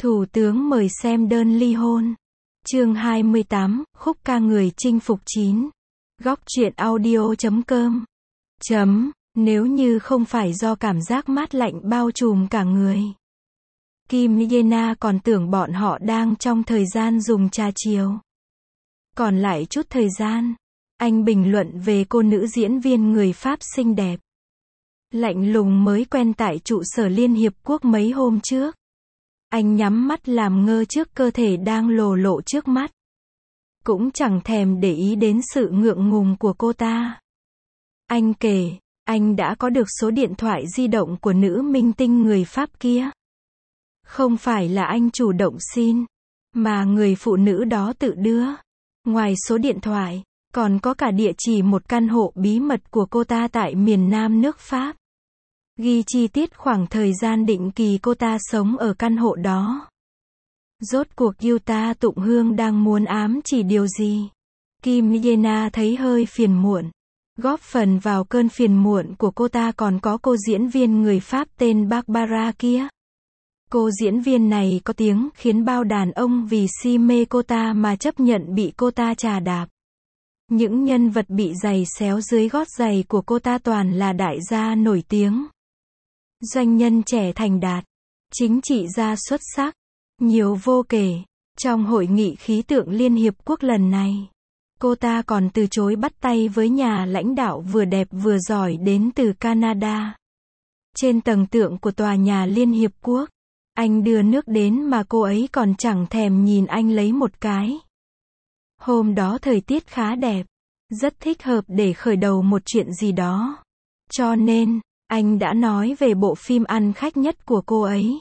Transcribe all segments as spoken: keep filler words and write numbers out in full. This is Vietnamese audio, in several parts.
Thủ tướng mời xem đơn ly hôn. Chương hai mươi tám, khúc ca người chinh phục chín. Góc truyện audio chấm com. Chấm, nếu như không phải do cảm giác mát lạnh bao trùm cả người. Kim Yena còn tưởng bọn họ đang trong thời gian dùng trà chiều. Còn lại chút thời gian, anh bình luận về cô nữ diễn viên người Pháp xinh đẹp. Lạnh lùng mới quen tại trụ sở Liên Hiệp Quốc mấy hôm trước. Anh nhắm mắt làm ngơ trước cơ thể đang lồ lộ trước mắt. Cũng chẳng thèm để ý đến sự ngượng ngùng của cô ta. Anh kể, anh đã có được số điện thoại di động của nữ minh tinh người Pháp kia. Không phải là anh chủ động xin, mà người phụ nữ đó tự đưa. Ngoài số điện thoại, còn có cả địa chỉ một căn hộ bí mật của cô ta tại miền Nam nước Pháp. Ghi chi tiết khoảng thời gian định kỳ cô ta sống ở căn hộ đó. Rốt cuộc Yuta Tụng Hương đang muốn ám chỉ điều gì? Kim Yena thấy hơi phiền muộn. Góp phần vào cơn phiền muộn của cô ta còn có cô diễn viên người Pháp tên Barbara kia. Cô diễn viên này có tiếng khiến bao đàn ông vì si mê cô ta mà chấp nhận bị cô ta trà đạp. Những nhân vật bị giày xéo dưới gót giày của cô ta toàn là đại gia nổi tiếng. Doanh nhân trẻ thành đạt, chính trị gia xuất sắc, nhiều vô kể. Trong hội nghị khí tượng Liên Hiệp Quốc lần này, cô ta còn từ chối bắt tay với nhà lãnh đạo vừa đẹp vừa giỏi đến từ Canada. Trên tầng tượng của tòa nhà Liên Hiệp Quốc, anh đưa nước đến mà cô ấy còn chẳng thèm nhìn anh lấy một cái. Hôm đó thời tiết khá đẹp, rất thích hợp để khởi đầu một chuyện gì đó. Cho nên, anh đã nói về bộ phim ăn khách nhất của cô ấy.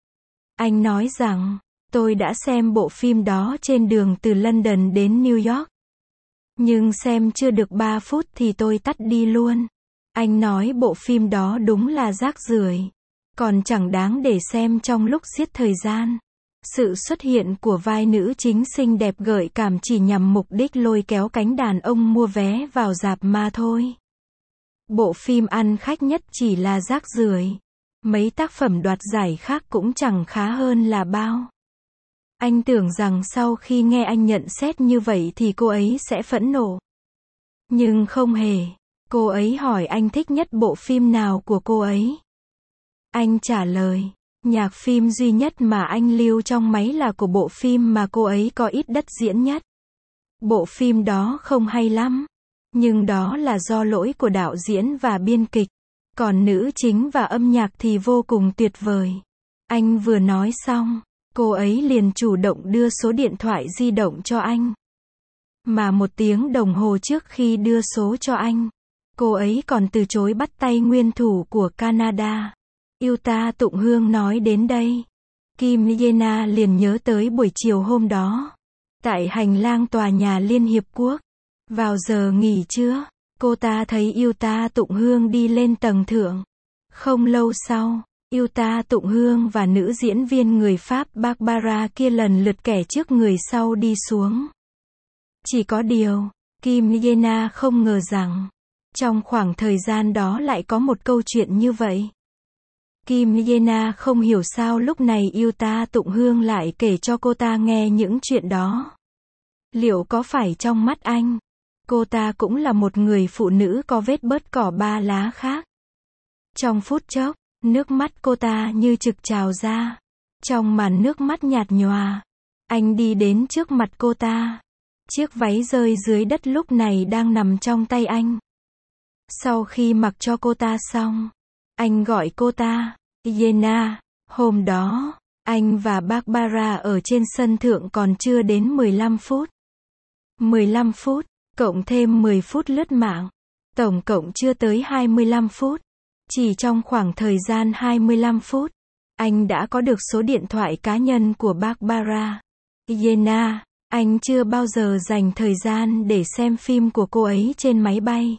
Anh nói rằng, tôi đã xem bộ phim đó trên đường từ London đến New York. Nhưng xem chưa được ba phút thì tôi tắt đi luôn. Anh nói bộ phim đó đúng là rác rưởi, còn chẳng đáng để xem trong lúc giết thời gian. Sự xuất hiện của vai nữ chính xinh đẹp gợi cảm chỉ nhằm mục đích lôi kéo cánh đàn ông mua vé vào rạp mà thôi. Bộ phim ăn khách nhất chỉ là rác rưởi. Mấy tác phẩm đoạt giải khác cũng chẳng khá hơn là bao. Anh tưởng rằng sau khi nghe anh nhận xét như vậy thì cô ấy sẽ phẫn nộ. Nhưng không hề. Cô ấy hỏi anh thích nhất bộ phim nào của cô ấy. Anh trả lời, nhạc phim duy nhất mà anh lưu trong máy là của bộ phim mà cô ấy có ít đất diễn nhất. Bộ phim đó không hay lắm. Nhưng đó là do lỗi của đạo diễn và biên kịch. Còn nữ chính và âm nhạc thì vô cùng tuyệt vời. Anh vừa nói xong, cô ấy liền chủ động đưa số điện thoại di động cho anh. Mà một tiếng đồng hồ trước khi đưa số cho anh, cô ấy còn từ chối bắt tay nguyên thủ của Canada. Yuta Tụng Hương nói đến đây, Kim Yena liền nhớ tới buổi chiều hôm đó. Tại hành lang tòa nhà Liên Hiệp Quốc, vào giờ nghỉ trưa, cô ta thấy Yuta Tụng Hương đi lên tầng thượng. Không lâu sau, Yuta Tụng Hương và nữ diễn viên người Pháp Barbara kia lần lượt kẻ trước người sau đi xuống. Chỉ có điều, Kim Yena không ngờ rằng, trong khoảng thời gian đó lại có một câu chuyện như vậy. Kim Yena không hiểu sao lúc này Yuta Tụng Hương lại kể cho cô ta nghe những chuyện đó. Liệu có phải trong mắt anh, cô ta cũng là một người phụ nữ có vết bớt cỏ ba lá khác? Trong phút chốc, nước mắt cô ta như trực trào ra. Trong màn nước mắt nhạt nhòa, anh đi đến trước mặt cô ta. Chiếc váy rơi dưới đất lúc này đang nằm trong tay anh. Sau khi mặc cho cô ta xong, anh gọi cô ta, Yena. Hôm đó, anh và Barbara ở trên sân thượng còn chưa đến mười lăm phút. mười lăm phút, cộng thêm mười phút lướt mạng. Tổng cộng chưa tới hai mươi lăm phút. Chỉ trong khoảng thời gian hai mươi lăm phút, anh đã có được số điện thoại cá nhân của Barbara. Yena, anh chưa bao giờ dành thời gian để xem phim của cô ấy trên máy bay.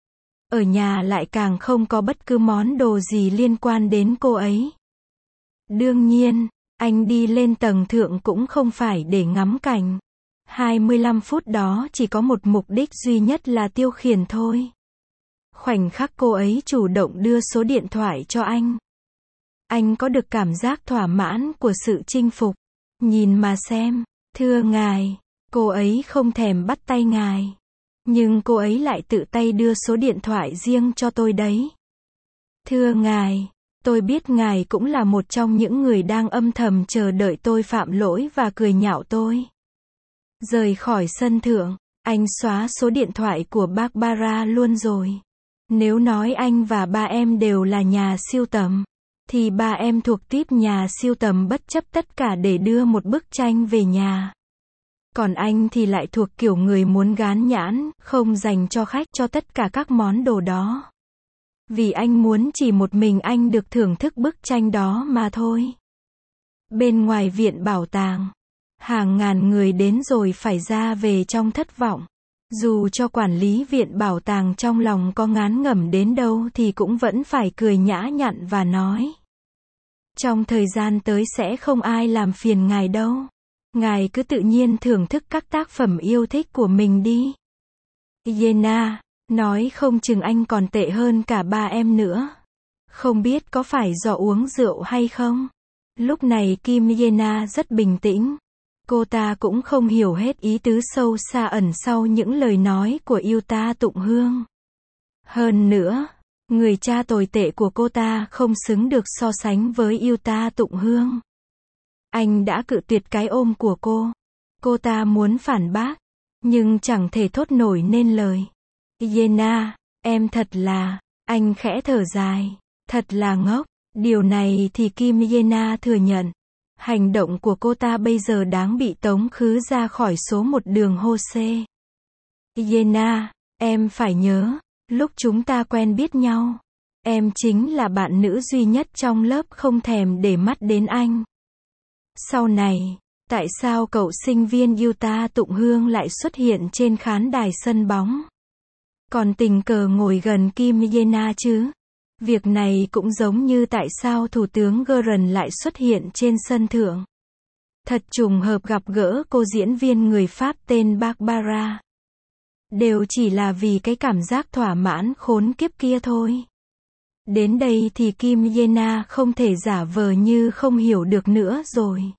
Ở nhà lại càng không có bất cứ món đồ gì liên quan đến cô ấy. Đương nhiên, anh đi lên tầng thượng cũng không phải để ngắm cảnh. hai mươi lăm phút đó chỉ có một mục đích duy nhất là tiêu khiển thôi. Khoảnh khắc cô ấy chủ động đưa số điện thoại cho anh, anh có được cảm giác thỏa mãn của sự chinh phục. Nhìn mà xem, thưa ngài, cô ấy không thèm bắt tay ngài. Nhưng cô ấy lại tự tay đưa số điện thoại riêng cho tôi đấy. Thưa ngài, tôi biết ngài cũng là một trong những người đang âm thầm chờ đợi tôi phạm lỗi và cười nhạo tôi. Rời khỏi sân thượng, anh xóa số điện thoại của Barbara luôn rồi. Nếu nói anh và ba em đều là nhà sưu tầm, thì ba em thuộc típ nhà sưu tầm bất chấp tất cả để đưa một bức tranh về nhà. Còn anh thì lại thuộc kiểu người muốn gán nhãn, không dành cho khách cho tất cả các món đồ đó. Vì anh muốn chỉ một mình anh được thưởng thức bức tranh đó mà thôi. Bên ngoài viện bảo tàng, hàng ngàn người đến rồi phải ra về trong thất vọng. Dù cho quản lý viện bảo tàng trong lòng có ngán ngẩm đến đâu thì cũng vẫn phải cười nhã nhặn và nói. Trong thời gian tới sẽ không ai làm phiền ngài đâu. Ngài cứ tự nhiên thưởng thức các tác phẩm yêu thích của mình đi. Yena, nói không chừng anh còn tệ hơn cả ba em nữa. Không biết có phải do uống rượu hay không? Lúc này Kim Yena rất bình tĩnh. Cô ta cũng không hiểu hết ý tứ sâu xa ẩn sau những lời nói của Yuta Tụng Hương. Hơn nữa, người cha tồi tệ của cô ta không xứng được so sánh với Yuta Tụng Hương. Anh đã cự tuyệt cái ôm của cô. Cô ta muốn phản bác, nhưng chẳng thể thốt nổi nên lời. Yena, em thật là, anh khẽ thở dài, thật là ngốc. Điều này thì Kim Yena thừa nhận. Hành động của cô ta bây giờ đáng bị tống khứ ra khỏi số một đường Hose. Yena, em phải nhớ, lúc chúng ta quen biết nhau, em chính là bạn nữ duy nhất trong lớp không thèm để mắt đến anh. Sau này, tại sao cậu sinh viên Yuta Tụng Hương lại xuất hiện trên khán đài sân bóng? Còn tình cờ ngồi gần Kim Yena chứ? Việc này cũng giống như tại sao Thủ tướng Gordon lại xuất hiện trên sân thượng. Thật trùng hợp gặp gỡ cô diễn viên người Pháp tên Barbara. Đều chỉ là vì cái cảm giác thỏa mãn khốn kiếp kia thôi. Đến đây thì Kim Yena không thể giả vờ như không hiểu được nữa rồi.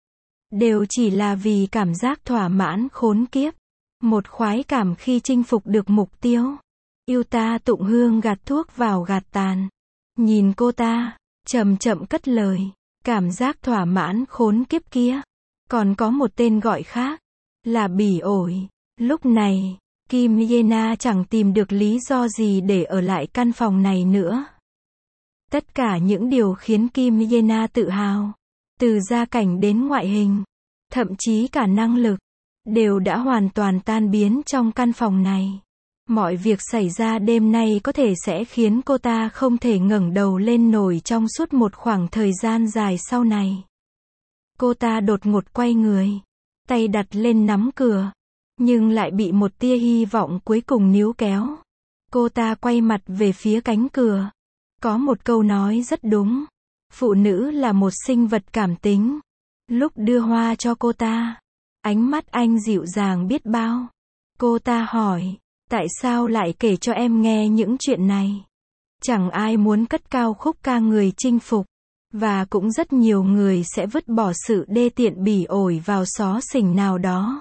Đều chỉ là vì cảm giác thỏa mãn khốn kiếp. Một khoái cảm khi chinh phục được mục tiêu. Yuta Tụng Hương gạt thuốc vào gạt tàn. Nhìn cô ta, chậm chậm cất lời. Cảm giác thỏa mãn khốn kiếp kia. Còn có một tên gọi khác. Là bỉ ổi. Lúc này, Kim Yena chẳng tìm được lý do gì để ở lại căn phòng này nữa. Tất cả những điều khiến Kim Yena tự hào, từ gia cảnh đến ngoại hình, thậm chí cả năng lực, đều đã hoàn toàn tan biến trong căn phòng này. Mọi việc xảy ra đêm nay có thể sẽ khiến cô ta không thể ngẩng đầu lên nổi trong suốt một khoảng thời gian dài sau này. Cô ta đột ngột quay người, tay đặt lên nắm cửa, nhưng lại bị một tia hy vọng cuối cùng níu kéo. Cô ta quay mặt về phía cánh cửa. Có một câu nói rất đúng. Phụ nữ là một sinh vật cảm tính. Lúc đưa hoa cho cô ta, ánh mắt anh dịu dàng biết bao. Cô ta hỏi, tại sao lại kể cho em nghe những chuyện này? Chẳng ai muốn cất cao khúc ca người chinh phục. Và cũng rất nhiều người sẽ vứt bỏ sự đê tiện bỉ ổi vào xó xỉnh nào đó.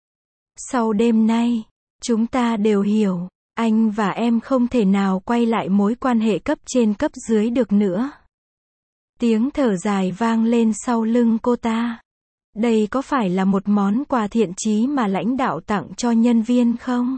Sau đêm nay, chúng ta đều hiểu, anh và em không thể nào quay lại mối quan hệ cấp trên cấp dưới được nữa. Tiếng thở dài vang lên sau lưng cô ta. Đây có phải là một món quà thiện chí mà lãnh đạo tặng cho nhân viên không?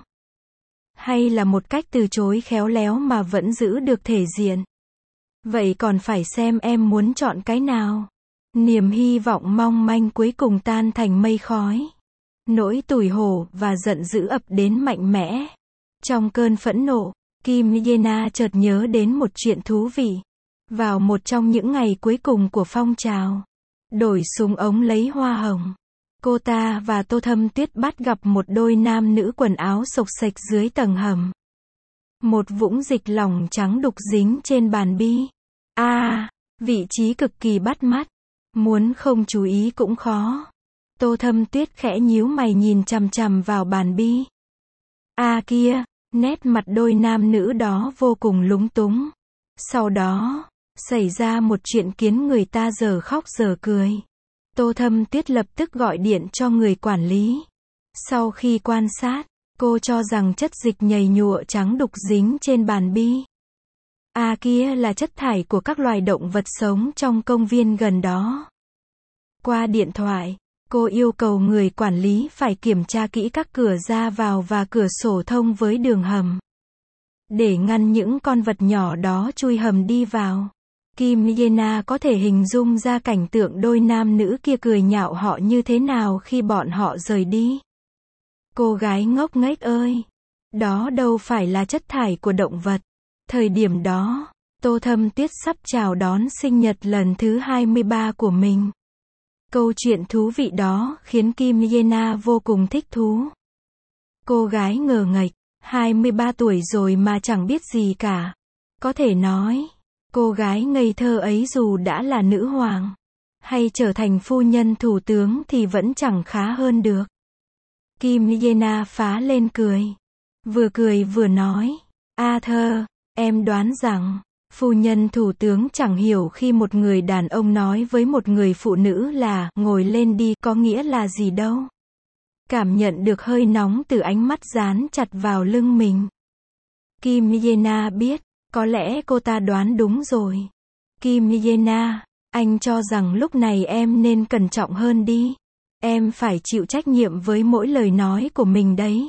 Hay là một cách từ chối khéo léo mà vẫn giữ được thể diện? Vậy còn phải xem em muốn chọn cái nào. Niềm hy vọng mong manh cuối cùng tan thành mây khói. Nỗi tủi hổ và giận dữ ập đến mạnh mẽ. Trong cơn phẫn nộ, Kim Yena chợt nhớ đến một chuyện thú vị. Vào một trong những ngày cuối cùng của phong trào, đổi súng ống lấy hoa hồng, cô ta và Tô Thâm Tuyết bắt gặp một đôi nam nữ quần áo xộc xệch dưới tầng hầm. Một vũng dịch lỏng trắng đục dính trên bàn bi. A, à, vị trí cực kỳ bắt mắt. Muốn không chú ý cũng khó. Tô Thâm Tuyết khẽ nhíu mày nhìn chằm chằm vào bàn bi. A à kia, nét mặt đôi nam nữ đó vô cùng lúng túng. Sau đó, Xảy ra một chuyện khiến người ta giờ khóc giờ cười. Tô Thâm Tuyết lập tức gọi điện cho người quản lý. Sau khi quan sát, cô cho rằng chất dịch nhầy nhụa trắng đục dính trên bàn bi. À kia là chất thải của các loài động vật sống trong công viên gần đó. Qua điện thoại, cô yêu cầu người quản lý phải kiểm tra kỹ các cửa ra vào và cửa sổ thông với đường hầm, để ngăn những con vật nhỏ đó chui hầm đi vào. Kim Yena có thể hình dung ra cảnh tượng đôi nam nữ kia cười nhạo họ như thế nào khi bọn họ rời đi. Cô gái ngốc nghếch ơi! Đó đâu phải là chất thải của động vật. Thời điểm đó, Tô Thâm Tuyết sắp chào đón sinh nhật lần thứ hai mươi ba của mình. Câu chuyện thú vị đó khiến Kim Yena vô cùng thích thú. Cô gái ngờ nghệch, hai mươi ba tuổi rồi mà chẳng biết gì cả. Có thể nói, cô gái ngây thơ ấy dù đã là nữ hoàng, hay trở thành phu nhân thủ tướng thì vẫn chẳng khá hơn được. Kim Yena phá lên cười. Vừa cười vừa nói, Arthur, em đoán rằng, phu nhân thủ tướng chẳng hiểu khi một người đàn ông nói với một người phụ nữ là, ngồi lên đi, có nghĩa là gì đâu. Cảm nhận được hơi nóng từ ánh mắt dán chặt vào lưng mình. Kim Yena biết, có lẽ cô ta đoán đúng rồi. Kim Yena, anh cho rằng lúc này em nên cẩn trọng hơn đi. Em phải chịu trách nhiệm với mỗi lời nói của mình đấy.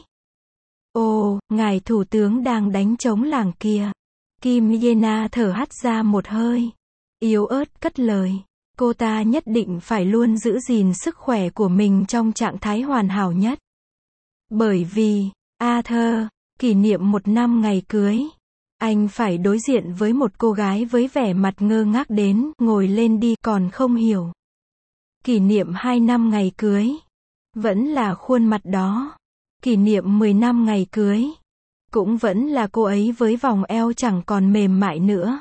Ồ, ngài thủ tướng đang đánh trống lảng kìa. Kim Yena thở hắt ra một hơi. Yếu ớt cất lời. Cô ta nhất định phải luôn giữ gìn sức khỏe của mình trong trạng thái hoàn hảo nhất. Bởi vì, Arthur, kỷ niệm một năm ngày cưới, anh phải đối diện với một cô gái với vẻ mặt ngơ ngác đến, ngồi lên đi, còn không hiểu. Kỷ niệm hai năm ngày cưới, vẫn là khuôn mặt đó. Kỷ niệm mười năm ngày cưới, cũng vẫn là cô ấy với vòng eo chẳng còn mềm mại nữa.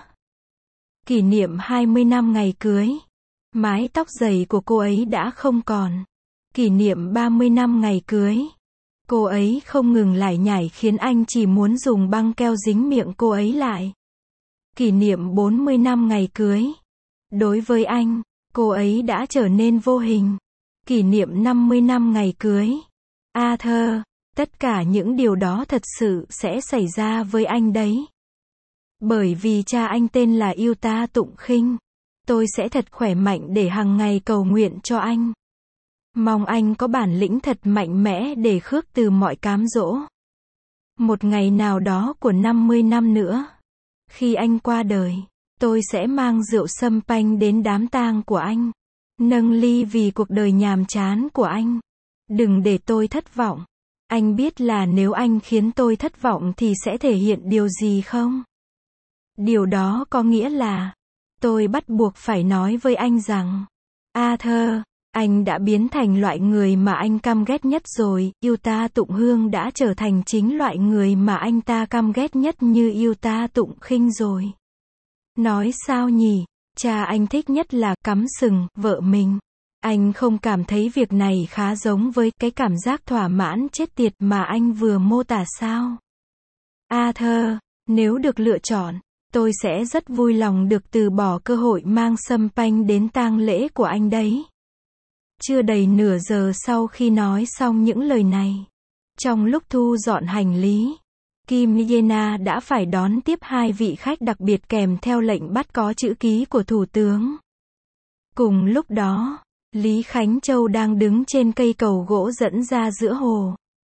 Kỷ niệm hai mươi năm ngày cưới, mái tóc dày của cô ấy đã không còn. Kỷ niệm ba mươi năm ngày cưới, cô ấy không ngừng lải nhải khiến anh chỉ muốn dùng băng keo dính miệng cô ấy lại. Kỷ niệm bốn mươi năm ngày cưới, đối với anh, cô ấy đã trở nên vô hình. Kỷ niệm năm mươi năm ngày cưới, Arthur, tất cả những điều đó thật sự sẽ xảy ra với anh đấy. Bởi vì cha anh tên là Yuta Tụng Khinh. Tôi sẽ thật khỏe mạnh để hàng ngày cầu nguyện cho anh. Mong anh có bản lĩnh thật mạnh mẽ để khước từ mọi cám dỗ. Một ngày nào đó của năm mươi năm nữa, khi anh qua đời, tôi sẽ mang rượu sâm panh đến đám tang của anh. Nâng ly vì cuộc đời nhàm chán của anh. Đừng để tôi thất vọng. Anh biết là nếu anh khiến tôi thất vọng thì sẽ thể hiện điều gì không? Điều đó có nghĩa là, tôi bắt buộc phải nói với anh rằng, Arthur, anh đã biến thành loại người mà anh căm ghét nhất rồi. Yuta Tụng Hương đã trở thành chính loại người mà anh ta căm ghét nhất như Yuta Tụng Khinh rồi. Nói sao nhỉ? Cha anh thích nhất là cắm sừng vợ mình. Anh không cảm thấy việc này khá giống với cái cảm giác thỏa mãn chết tiệt mà anh vừa mô tả sao? Arthur, nếu được lựa chọn, tôi sẽ rất vui lòng được từ bỏ cơ hội mang sâm panh đến tang lễ của anh đấy. Chưa đầy nửa giờ sau khi nói xong những lời này, trong lúc thu dọn hành lý, Kim Yena đã phải đón tiếp hai vị khách đặc biệt kèm theo lệnh bắt có chữ ký của Thủ tướng. Cùng lúc đó, Lý Khánh Châu đang đứng trên cây cầu gỗ dẫn ra giữa hồ.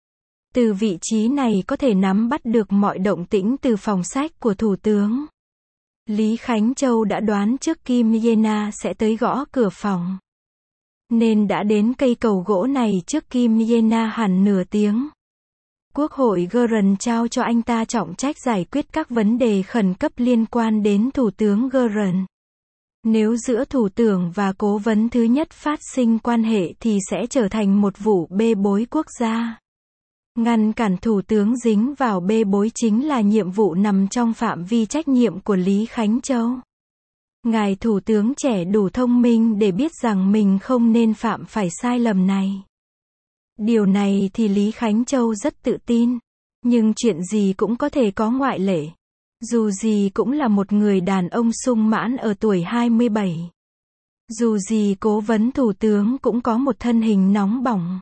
Từ vị trí này có thể nắm bắt được mọi động tĩnh từ phòng sách của Thủ tướng. Lý Khánh Châu đã đoán trước Kim Yena sẽ tới gõ cửa phòng, nên đã đến cây cầu gỗ này trước Kim Yena hẳn nửa tiếng. Quốc hội Geren trao cho anh ta trọng trách giải quyết các vấn đề khẩn cấp liên quan đến Thủ tướng Geren. Nếu giữa thủ tướng và cố vấn thứ nhất phát sinh quan hệ thì sẽ trở thành một vụ bê bối quốc gia. Ngăn cản thủ tướng dính vào bê bối chính là nhiệm vụ nằm trong phạm vi trách nhiệm của Lý Khánh Châu. Ngài thủ tướng trẻ đủ thông minh để biết rằng mình không nên phạm phải sai lầm này. Điều này thì Lý Khánh Châu rất tự tin. Nhưng chuyện gì cũng có thể có ngoại lệ. Dù gì cũng là một người đàn ông sung mãn ở tuổi hai mươi bảy. Dù gì cố vấn thủ tướng cũng có một thân hình nóng bỏng.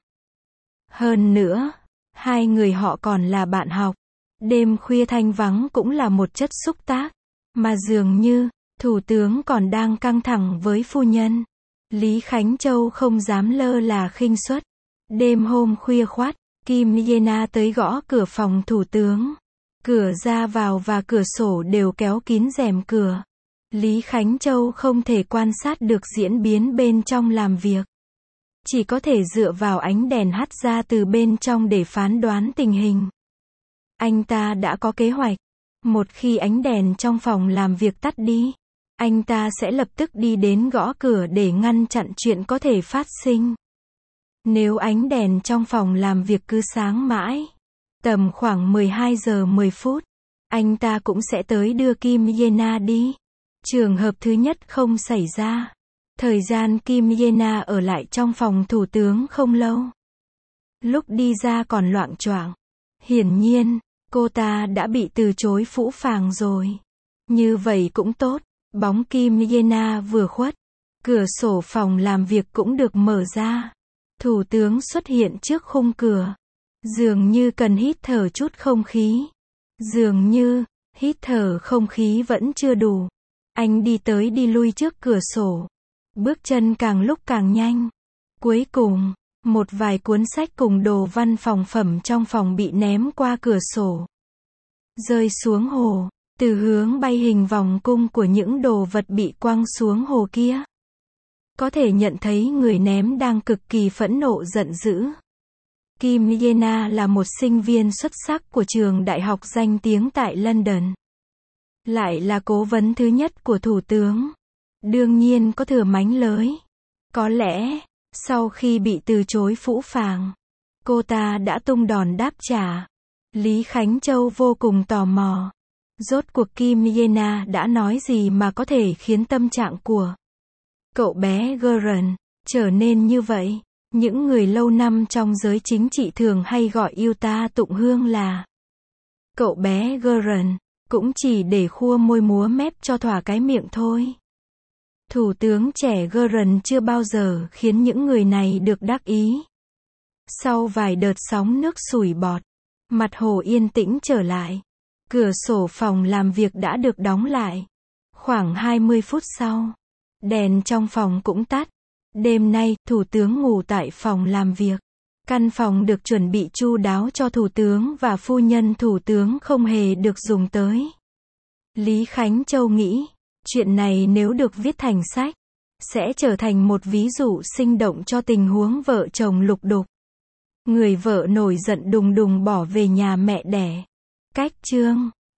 Hơn nữa, hai người họ còn là bạn học. Đêm khuya thanh vắng cũng là một chất xúc tác. Mà dường như, thủ tướng còn đang căng thẳng với phu nhân. Lý Khánh Châu không dám lơ là khinh suất. Đêm hôm khuya khoắt, Kim Yena tới gõ cửa phòng thủ tướng. Cửa ra vào và cửa sổ đều kéo kín rèm cửa. Lý Khánh Châu không thể quan sát được diễn biến bên trong làm việc. Chỉ có thể dựa vào ánh đèn hắt ra từ bên trong để phán đoán tình hình. Anh ta đã có kế hoạch. Một khi ánh đèn trong phòng làm việc tắt đi, anh ta sẽ lập tức đi đến gõ cửa để ngăn chặn chuyện có thể phát sinh. Nếu ánh đèn trong phòng làm việc cứ sáng mãi, tầm khoảng mười hai giờ mười phút, anh ta cũng sẽ tới đưa Kim Yena đi. Trường hợp thứ nhất không xảy ra. Thời gian Kim Yena ở lại trong phòng thủ tướng không lâu. Lúc đi ra còn loạng choạng. Hiển nhiên, cô ta đã bị từ chối phũ phàng rồi. Như vậy cũng tốt. Bóng Kim Yena vừa khuất. Cửa sổ phòng làm việc cũng được mở ra. Thủ tướng xuất hiện trước khung cửa. Dường như cần hít thở chút không khí. Dường như, hít thở không khí vẫn chưa đủ. Anh đi tới đi lui trước cửa sổ. Bước chân càng lúc càng nhanh. Cuối cùng, một vài cuốn sách cùng đồ văn phòng phẩm trong phòng bị ném qua cửa sổ. Rơi xuống hồ, từ hướng bay hình vòng cung của những đồ vật bị quăng xuống hồ kia. Có thể nhận thấy người ném đang cực kỳ phẫn nộ giận dữ. Kim Yena là một sinh viên xuất sắc của trường đại học danh tiếng tại London. Lại là cố vấn thứ nhất của thủ tướng. Đương nhiên có thừa mánh lới. Có lẽ, sau khi bị từ chối phũ phàng, cô ta đã tung đòn đáp trả. Lý Khánh Châu vô cùng tò mò. Rốt cuộc Kim Yena đã nói gì mà có thể khiến tâm trạng của cậu bé Gordon trở nên như vậy? Những người lâu năm trong giới chính trị thường hay gọi yêu ta tụng hương là cậu bé Gordon, cũng chỉ để khua môi múa mép cho thỏa cái miệng thôi. Thủ tướng trẻ Gordon chưa bao giờ khiến những người này được đắc ý. Sau vài đợt sóng nước sủi bọt, mặt hồ yên tĩnh trở lại. Cửa sổ phòng làm việc đã được đóng lại. Khoảng hai mươi phút sau, đèn trong phòng cũng tắt. Đêm nay, thủ tướng ngủ tại phòng làm việc. Căn phòng được chuẩn bị chu đáo cho thủ tướng và phu nhân thủ tướng không hề được dùng tới. Lý Khánh Châu nghĩ, chuyện này nếu được viết thành sách, sẽ trở thành một ví dụ sinh động cho tình huống vợ chồng lục đục. Người vợ nổi giận đùng đùng bỏ về nhà mẹ đẻ. Cách chương